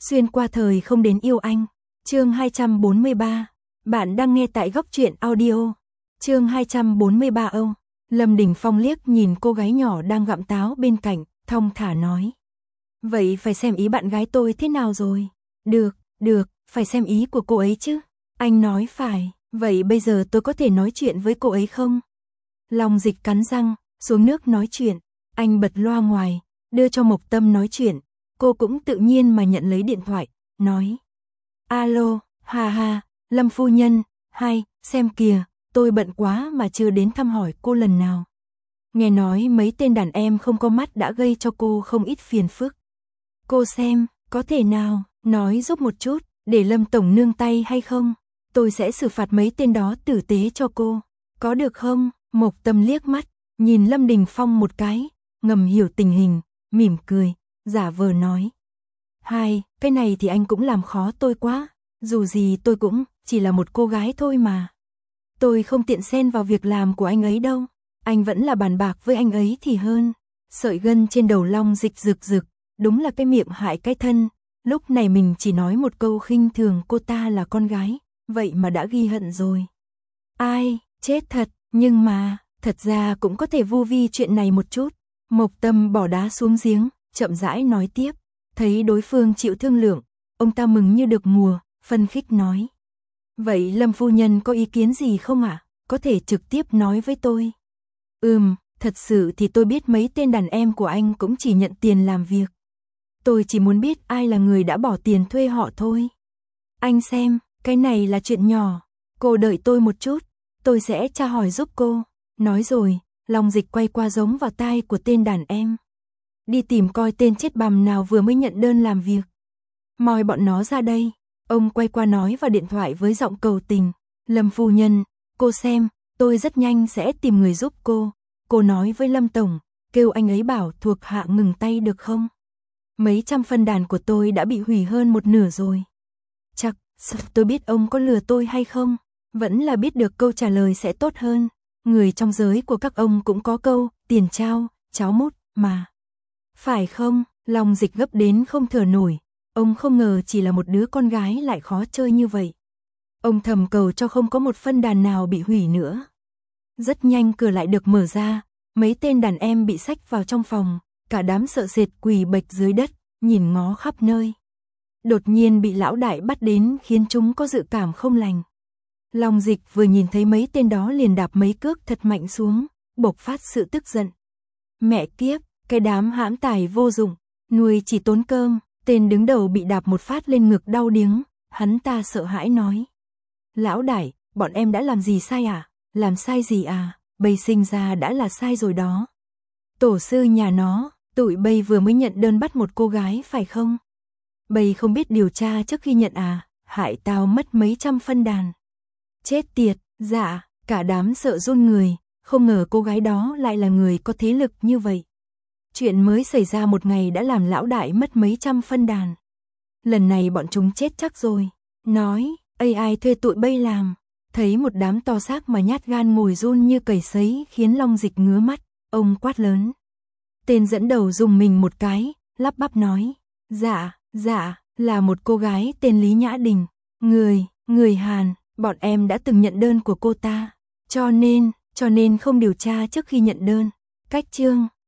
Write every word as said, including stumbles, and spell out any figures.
Xuyên qua thời không đến yêu anh. Chương hai trăm bốn mươi ba. Bạn đang nghe tại Góc Truyện Audio. Chương hai trăm bốn mươi ba Âu. Lâm Đình Phong liếc nhìn cô gái nhỏ đang gặm táo bên cạnh, thong thả nói. Vậy phải xem ý bạn gái tôi thế nào rồi. Được, được, phải xem ý của cô ấy chứ. Anh nói phải, vậy bây giờ tôi có thể nói chuyện với cô ấy không? Long Dịch cắn răng, xuống nước nói chuyện. Anh bật loa ngoài, đưa cho Mộc Tâm nói chuyện. Cô cũng tự nhiên mà nhận lấy điện thoại, nói. Alo, hà hà, Lâm phu nhân, hay, xem kìa, tôi bận quá mà chưa đến thăm hỏi cô lần nào. Nghe nói mấy tên đàn em không có mắt đã gây cho cô không ít phiền phức. Cô xem, có thể nào, nói giúp một chút, để Lâm tổng nương tay hay không? Tôi sẽ xử phạt mấy tên đó tử tế cho cô. Có được không? Mộc Tâm liếc mắt, nhìn Lâm Đình Phong một cái, ngầm hiểu tình hình, mỉm cười, giả vờ nói. Hai, cái này thì anh cũng làm khó tôi quá, dù gì tôi cũng chỉ là một cô gái thôi mà. Tôi không tiện xen vào việc làm của anh ấy đâu, anh vẫn là bàn bạc với anh ấy thì hơn. Sợi gân trên đầu Long Dịch rực rực, đúng là cái miệng hại cái thân, lúc này mình chỉ nói một câu khinh thường cô ta là con gái, vậy mà đã ghi hận rồi. Ai, chết thật, nhưng mà, thật ra cũng có thể vu vi chuyện này một chút. Mộc Tâm bỏ đá xuống giếng, chậm rãi nói tiếp, thấy đối phương chịu thương lượng, ông ta mừng như được mùa, phân khích nói. Vậy Lâm phu nhân có ý kiến gì không ạ? À? Có thể trực tiếp nói với tôi. Ừm, thật sự thì tôi biết mấy tên đàn em của anh cũng chỉ nhận tiền làm việc. Tôi chỉ muốn biết ai là người đã bỏ tiền thuê họ thôi. Anh xem, cái này là chuyện nhỏ, cô đợi tôi một chút, tôi sẽ tra hỏi giúp cô. Nói rồi, Long Dịch quay qua giống vào tai của tên đàn em. Đi tìm coi tên chết bằm nào vừa mới nhận đơn làm việc. Moi bọn nó ra đây. Ông quay qua nói vào điện thoại với giọng cầu tình. Lâm phu nhân, cô xem, tôi rất nhanh sẽ tìm người giúp cô. Cô nói với Lâm tổng, kêu anh ấy bảo thuộc hạ ngừng tay được không? Mấy trăm phân đàn của tôi đã bị hủy hơn một nửa rồi. Chắc, tôi biết ông có lừa tôi hay không? Vẫn là biết được câu trả lời sẽ tốt hơn. Người trong giới của các ông cũng có câu, tiền trao, cháo mút, mà. Phải không? Long Dịch gấp đến không thở nổi. Ông không ngờ chỉ là một đứa con gái lại khó chơi như vậy. Ông thầm cầu cho không có một phân đàn nào bị hủy nữa. Rất nhanh cửa lại được mở ra, mấy tên đàn em bị xách vào trong phòng, cả đám sợ sệt quỳ bệch dưới đất, nhìn ngó khắp nơi. Đột nhiên bị lão đại bắt đến khiến chúng có dự cảm không lành. Long Dịch vừa nhìn thấy mấy tên đó liền đạp mấy cước thật mạnh xuống, bộc phát sự tức giận. Mẹ kiếp, cái đám hãm tài vô dụng, nuôi chỉ tốn cơm. Tên đứng đầu bị đạp một phát lên ngực đau điếng, hắn ta sợ hãi nói. Lão đại, bọn em đã làm gì sai à? Làm sai gì à? Bây sinh ra đã là sai rồi đó. Tổ sư nhà nó, tụi bây vừa mới nhận đơn bắt một cô gái phải không? Bây không biết điều tra trước khi nhận à? Hại tao mất mấy trăm phân đàn. Chết tiệt, dạ, cả đám sợ run người, không ngờ cô gái đó lại là người có thế lực như vậy. Chuyện mới xảy ra một ngày đã làm lão đại mất mấy trăm phân đàn. Lần này bọn chúng chết chắc rồi. Nói, ây ai thuê tụi bây làm. Thấy một đám to xác mà nhát gan ngồi run như cầy sấy khiến Long Dịch ngứa mắt. Ông quát lớn. Tên dẫn đầu dùng mình một cái, lắp bắp nói. Dạ, dạ, là một cô gái tên Lý Nhã Đình. Người, người Hàn, bọn em đã từng nhận đơn của cô ta. Cho nên, cho nên không điều tra trước khi nhận đơn. Cách chương.